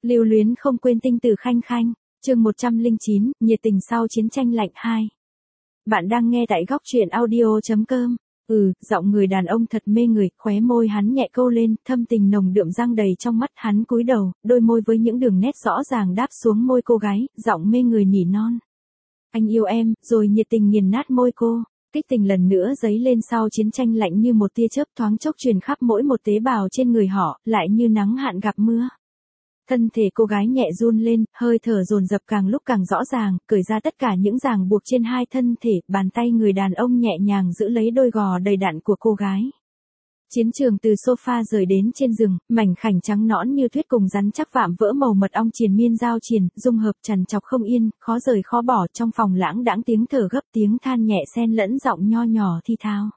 Lưu luyến không quên tinh tử Khanh Khanh, chương 109, nhiệt tình sau chiến tranh lạnh 2. Bạn đang nghe tại góc truyện audio.com. Giọng người đàn ông thật mê người, khóe môi hắn nhẹ câu lên, thâm tình nồng đượm răng đầy trong mắt hắn cúi đầu, đôi môi với những đường nét rõ ràng đáp xuống môi cô gái, giọng mê người nỉ non. Anh yêu em, rồi nhiệt tình nghiền nát môi cô. Kích tình lần nữa dấy lên sau chiến tranh lạnh như một tia chớp thoáng chốc truyền khắp mỗi một tế bào trên người họ, lại như nắng hạn gặp mưa. Thân thể cô gái nhẹ run lên, hơi thở dồn dập càng lúc càng rõ ràng, cởi ra tất cả những ràng buộc trên hai thân thể, bàn tay người đàn ông nhẹ nhàng giữ lấy đôi gò đầy đặn của cô gái. Chiến trường từ sofa rời đến trên giường, mảnh khảnh trắng nõn như tuyết cùng rắn chắc vạm vỡ màu mật ong triền miên giao triền, dung hợp trằn trọc không yên, khó rời khó bỏ. Trong phòng lãng đãng tiếng thở gấp, tiếng than nhẹ xen lẫn giọng nho nhỏ thi thao.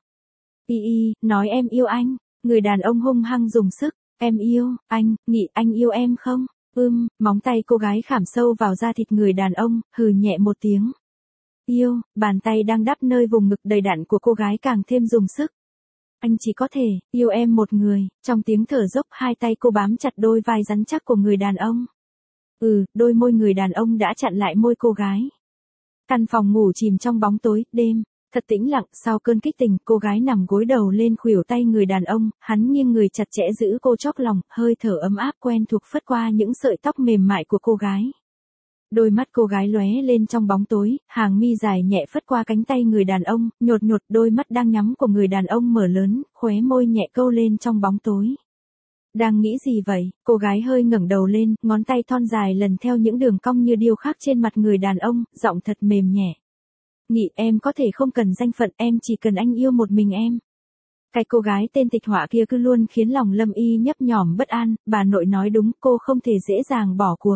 Nói em yêu anh. Người đàn ông hung hăng dùng sức. Em yêu, anh, Nghị, anh yêu em không? Móng tay cô gái khảm sâu vào da thịt người đàn ông, hừ nhẹ một tiếng. Yêu, bàn tay đang đắp nơi vùng ngực đầy đặn của cô gái càng thêm dùng sức. Anh chỉ có thể, yêu em một người. Trong tiếng thở dốc, hai tay cô bám chặt đôi vai rắn chắc của người đàn ông. Đôi môi người đàn ông đã chặn lại môi cô gái. Căn phòng ngủ chìm trong bóng tối, đêm. Thật tĩnh lặng, sau cơn kích tình, cô gái nằm gối đầu lên khuỷu tay người đàn ông, hắn nghiêng người chặt chẽ giữ cô chóp lòng, hơi thở ấm áp quen thuộc phất qua những sợi tóc mềm mại của cô gái. Đôi mắt cô gái lóe lên trong bóng tối, hàng mi dài nhẹ phất qua cánh tay người đàn ông, nhột nhột đôi mắt đang nhắm của người đàn ông mở lớn, khóe môi nhẹ câu lên trong bóng tối. Đang nghĩ gì vậy? Cô gái hơi ngẩng đầu lên, ngón tay thon dài lần theo những đường cong như điêu khắc trên mặt người đàn ông, giọng thật mềm nhẹ. Nghị, em có thể không cần danh phận, em chỉ cần anh yêu một mình em. Cái cô gái tên tịch họa kia cứ luôn khiến lòng Lâm Y nhấp nhổm bất an, bà nội nói đúng, cô không thể dễ dàng bỏ cuộc.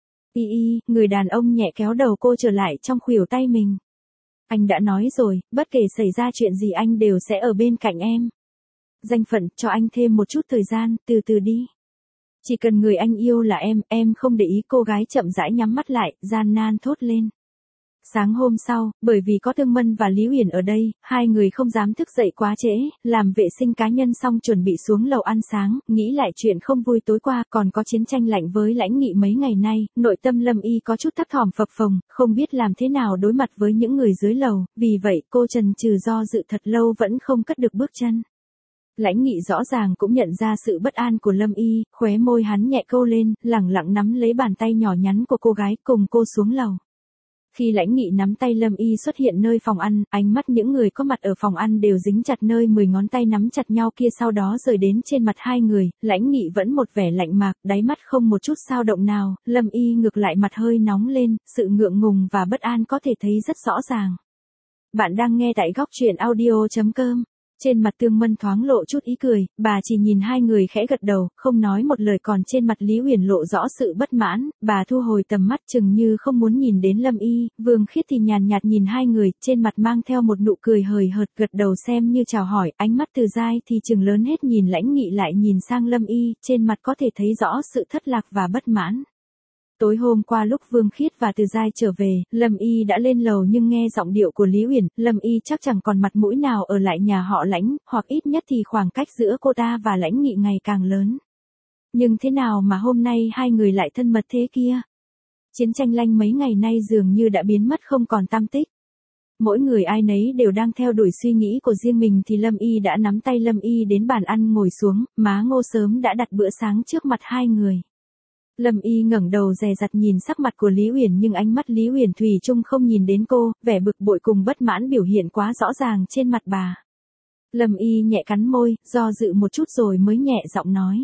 Người đàn ông nhẹ kéo đầu cô trở lại trong khuỷu tay mình. Anh đã nói rồi, bất kể xảy ra chuyện gì anh đều sẽ ở bên cạnh em. Danh phận, cho anh thêm một chút thời gian, từ từ đi. Chỉ cần người anh yêu là em không để ý. Cô gái chậm rãi nhắm mắt lại, gian nan thốt lên. Sáng hôm sau, bởi vì có Thương Mân và Lý Uyển ở đây, hai người không dám thức dậy quá trễ, làm vệ sinh cá nhân xong chuẩn bị xuống lầu ăn sáng, nghĩ lại chuyện không vui tối qua, còn có chiến tranh lạnh với Lãnh Nghị mấy ngày nay, nội tâm Lâm Y có chút thấp thỏm phập phồng, không biết làm thế nào đối mặt với những người dưới lầu, vì vậy cô chần chừ do dự thật lâu vẫn không cất được bước chân. Lãnh Nghị rõ ràng cũng nhận ra sự bất an của Lâm Y, khóe môi hắn nhẹ câu lên, lẳng lặng nắm lấy bàn tay nhỏ nhắn của cô gái cùng cô xuống lầu. Khi Lãnh Nghị nắm tay Lâm Y xuất hiện nơi phòng ăn, ánh mắt những người có mặt ở phòng ăn đều dính chặt nơi 10 ngón tay nắm chặt nhau kia, sau đó rời đến trên mặt hai người. Lãnh Nghị vẫn một vẻ lạnh mạc, đáy mắt không một chút dao động nào, Lâm Y ngược lại mặt hơi nóng lên, sự ngượng ngùng và bất an có thể thấy rất rõ ràng. Bạn đang nghe tại góc truyện audio.com. Trên mặt Tương Mân thoáng lộ chút ý cười, bà chỉ nhìn hai người khẽ gật đầu, không nói một lời. Còn trên mặt Lý Uyển lộ rõ sự bất mãn, bà thu hồi tầm mắt chừng như không muốn nhìn đến Lâm Y. Vương Khiết thì nhàn nhạt nhìn hai người, trên mặt mang theo một nụ cười hời hợt, gật đầu xem như chào hỏi. Ánh mắt Từ Giai thì chừng lớn hết nhìn Lãnh Nghị lại nhìn sang Lâm Y, trên mặt có thể thấy rõ sự thất lạc và bất mãn. Tối hôm qua lúc Vương Khiết và Từ Giai trở về, Lâm Y đã lên lầu nhưng nghe giọng điệu của Lý Uyển, Lâm Y chắc chẳng còn mặt mũi nào ở lại nhà họ Lãnh, hoặc ít nhất thì khoảng cách giữa cô ta và Lãnh Nghị ngày càng lớn. Nhưng thế nào mà hôm nay hai người lại thân mật thế kia? Chiến tranh lạnh mấy ngày nay dường như đã biến mất không còn tăm tích. Mỗi người ai nấy đều đang theo đuổi suy nghĩ của riêng mình thì Lâm Y đã nắm tay Lâm Y đến bàn ăn ngồi xuống, má Ngô sớm đã đặt bữa sáng trước mặt hai người. Lâm Y ngẩng đầu dè dặt nhìn sắc mặt của Lý Uyển nhưng ánh mắt Lý Uyển thủy chung không nhìn đến cô, vẻ bực bội cùng bất mãn biểu hiện quá rõ ràng trên mặt bà. Lâm Y nhẹ cắn môi, do dự một chút rồi mới nhẹ giọng nói.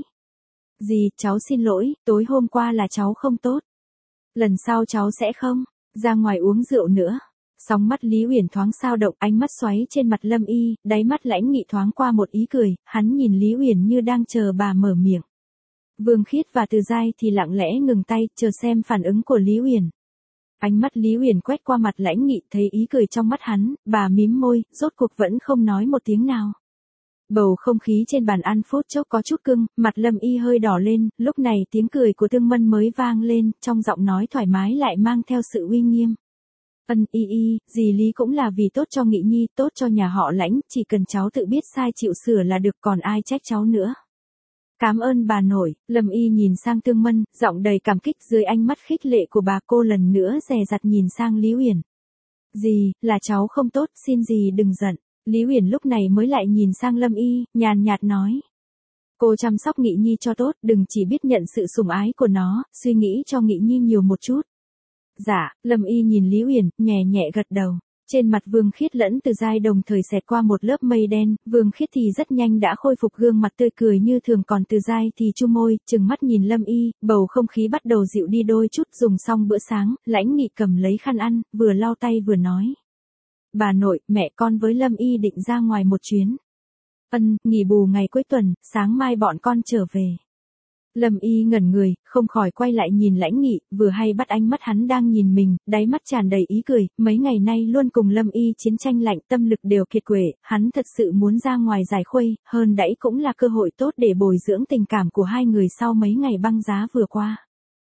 Dì, cháu xin lỗi, tối hôm qua là cháu không tốt. Lần sau cháu sẽ không ra ngoài uống rượu nữa. Sóng mắt Lý Uyển thoáng dao động, ánh mắt xoáy trên mặt Lâm Y, đáy mắt Lãnh Nghị thoáng qua một ý cười, hắn nhìn Lý Uyển như đang chờ bà mở miệng. Vương Khiết và Từ Giai thì lặng lẽ ngừng tay, chờ xem phản ứng của Lý Uyển. Ánh mắt Lý Uyển quét qua mặt Lãnh Nghị, thấy ý cười trong mắt hắn, bà mím môi, rốt cuộc vẫn không nói một tiếng nào. Bầu không khí trên bàn ăn phút chốc có chút cứng, mặt Lâm Y hơi đỏ lên, lúc này tiếng cười của Tương Mân mới vang lên, trong giọng nói thoải mái lại mang theo sự uy nghiêm. Dì Lý cũng là vì tốt cho Nghị Nhi, tốt cho nhà họ Lãnh, chỉ cần cháu tự biết sai chịu sửa là được, còn ai trách cháu nữa. Cảm ơn bà nội. Lâm Y nhìn sang Tương Mân, giọng đầy cảm kích dưới ánh mắt khích lệ của bà. Cô lần nữa dè dặt nhìn sang Lý Uyển. Dì, là cháu không tốt, xin dì đừng giận. Lý Uyển lúc này mới lại nhìn sang Lâm Y, nhàn nhạt nói. Cô chăm sóc Nghị Nhi cho tốt, đừng chỉ biết nhận sự sủng ái của nó, suy nghĩ cho Nghị Nhi nhiều một chút. Dạ, Lâm Y nhìn Lý Uyển, nhẹ nhẹ gật đầu. Trên mặt Vương Khiết lẫn Từ Giai đồng thời xẹt qua một lớp mây đen, Vương Khiết thì rất nhanh đã khôi phục gương mặt tươi cười như thường, còn Từ Giai thì chu môi, trừng mắt nhìn Lâm Y, bầu không khí bắt đầu dịu đi đôi chút. Dùng xong bữa sáng, Lãnh Nghị cầm lấy khăn ăn, vừa lau tay vừa nói. Bà nội, mẹ con với Lâm Y định ra ngoài một chuyến. Nghỉ bù ngày cuối tuần, sáng mai bọn con trở về. Lâm Y ngẩn người, không khỏi quay lại nhìn Lãnh Nghị, vừa hay bắt ánh mắt hắn đang nhìn mình, đáy mắt tràn đầy ý cười, mấy ngày nay luôn cùng Lâm Y chiến tranh lạnh, tâm lực đều kiệt quệ, hắn thật sự muốn ra ngoài giải khuây, hơn đẫy cũng là cơ hội tốt để bồi dưỡng tình cảm của hai người sau mấy ngày băng giá vừa qua.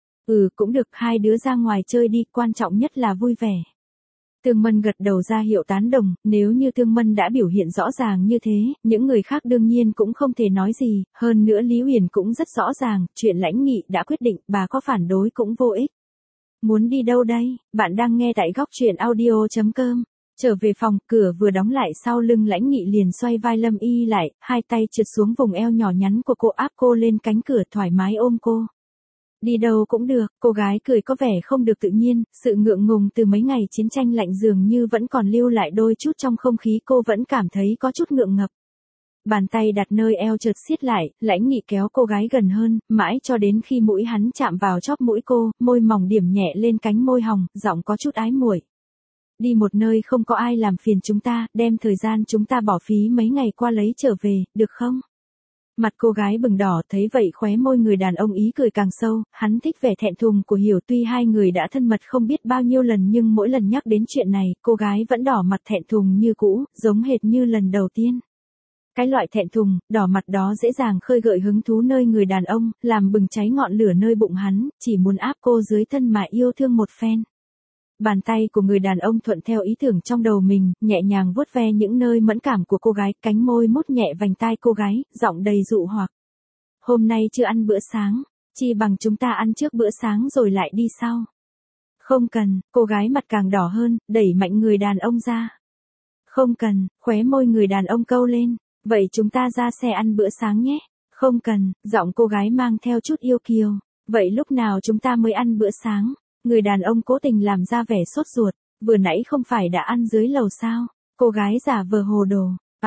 Cũng được, hai đứa ra ngoài chơi đi, quan trọng nhất là vui vẻ. Tương Mân gật đầu ra hiệu tán đồng, nếu như Tương Mân đã biểu hiện rõ ràng như thế, những người khác đương nhiên cũng không thể nói gì, hơn nữa Lý Uyển cũng rất rõ ràng, chuyện Lãnh Nghị đã quyết định, bà có phản đối cũng vô ích. Muốn đi đâu đây? Bạn đang nghe tại góc truyện audio.com. Trở về phòng, cửa vừa đóng lại sau lưng Lãnh Nghị liền xoay vai Lâm Y lại, hai tay trượt xuống vùng eo nhỏ nhắn của cô, áp cô lên cánh cửa, thoải mái ôm cô. Đi đâu cũng được, cô gái cười có vẻ không được tự nhiên, sự ngượng ngùng từ mấy ngày chiến tranh lạnh dường như vẫn còn lưu lại đôi chút trong không khí, cô vẫn cảm thấy có chút ngượng ngập. Bàn tay đặt nơi eo chợt siết lại, Lãnh Nghị kéo cô gái gần hơn, mãi cho đến khi mũi hắn chạm vào chóp mũi cô, môi mỏng điểm nhẹ lên cánh môi hồng, giọng có chút ái muội. Đi một nơi không có ai làm phiền chúng ta, đem thời gian chúng ta bỏ phí mấy ngày qua lấy trở về, được không? Mặt cô gái bừng đỏ, thấy vậy khóe môi người đàn ông ý cười càng sâu, hắn thích vẻ thẹn thùng của Hiểu, tuy hai người đã thân mật không biết bao nhiêu lần nhưng mỗi lần nhắc đến chuyện này, cô gái vẫn đỏ mặt thẹn thùng như cũ, giống hệt như lần đầu tiên. Cái loại thẹn thùng, đỏ mặt đó dễ dàng khơi gợi hứng thú nơi người đàn ông, làm bừng cháy ngọn lửa nơi bụng hắn, chỉ muốn áp cô dưới thân mà yêu thương một phen. Bàn tay của người đàn ông thuận theo ý tưởng trong đầu mình, nhẹ nhàng vuốt ve những nơi mẫn cảm của cô gái, cánh môi mút nhẹ vành tai cô gái, giọng đầy dụ hoặc. Hôm nay chưa ăn bữa sáng, chi bằng chúng ta ăn trước bữa sáng rồi lại đi sau. Không cần, cô gái mặt càng đỏ hơn, đẩy mạnh người đàn ông ra. Không cần, khóe môi người đàn ông câu lên, vậy chúng ta ra xe ăn bữa sáng nhé. Không cần, giọng cô gái mang theo chút yêu kiều, vậy lúc nào chúng ta mới ăn bữa sáng? Người đàn ông cố tình làm ra vẻ sốt ruột, vừa nãy không phải đã ăn dưới lầu sao? Cô gái giả vờ hồ đồ,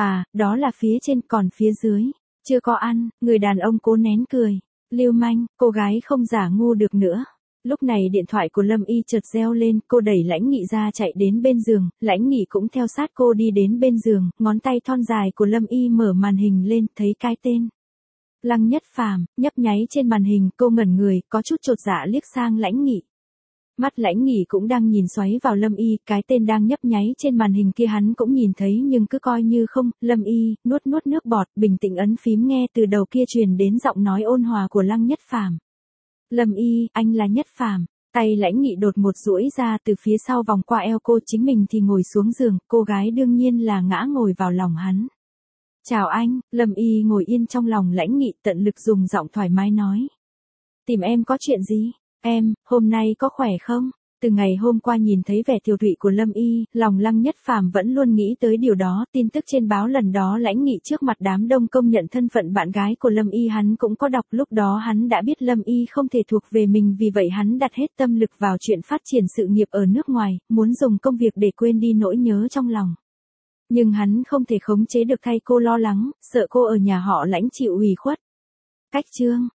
đó là phía trên, còn phía dưới, chưa có ăn. Người đàn ông cố nén cười, lưu manh, cô gái không giả ngu được nữa. Lúc này điện thoại của Lâm Y chợt reo lên, cô đẩy Lãnh Nghị ra chạy đến bên giường, Lãnh Nghị cũng theo sát cô đi đến bên giường, ngón tay thon dài của Lâm Y mở màn hình lên, thấy cái tên Lăng Nhất Phàm nhấp nháy trên màn hình, cô ngẩn người, có chút chột dạ liếc sang Lãnh Nghị. Mắt Lãnh Nghị cũng đang nhìn xoáy vào Lâm Y, cái tên đang nhấp nháy trên màn hình kia hắn cũng nhìn thấy nhưng cứ coi như không. Lâm Y nuốt nước bọt, bình tĩnh ấn phím nghe từ đầu kia truyền đến giọng nói ôn hòa của Lăng Nhất Phàm. Lâm Y, anh là Nhất Phàm. Tay Lãnh Nghị đột một duỗi ra từ phía sau vòng qua eo cô, chính mình thì ngồi xuống giường, cô gái đương nhiên là ngã ngồi vào lòng hắn. Chào anh. Lâm Y ngồi yên trong lòng Lãnh Nghị, tận lực dùng giọng thoải mái nói. Tìm em có chuyện gì? Em, hôm nay có khỏe không? Từ ngày hôm qua nhìn thấy vẻ tiều tụy của Lâm Y, lòng Lăng Nhất Phàm vẫn luôn nghĩ tới điều đó. Tin tức trên báo lần đó Lãnh Nghị trước mặt đám đông công nhận thân phận bạn gái của Lâm Y hắn cũng có đọc, lúc đó hắn đã biết Lâm Y không thể thuộc về mình, vì vậy hắn đặt hết tâm lực vào chuyện phát triển sự nghiệp ở nước ngoài, muốn dùng công việc để quên đi nỗi nhớ trong lòng. Nhưng hắn không thể khống chế được thay cô lo lắng, sợ cô ở nhà họ Lãnh chịu ủy khuất. Cách chương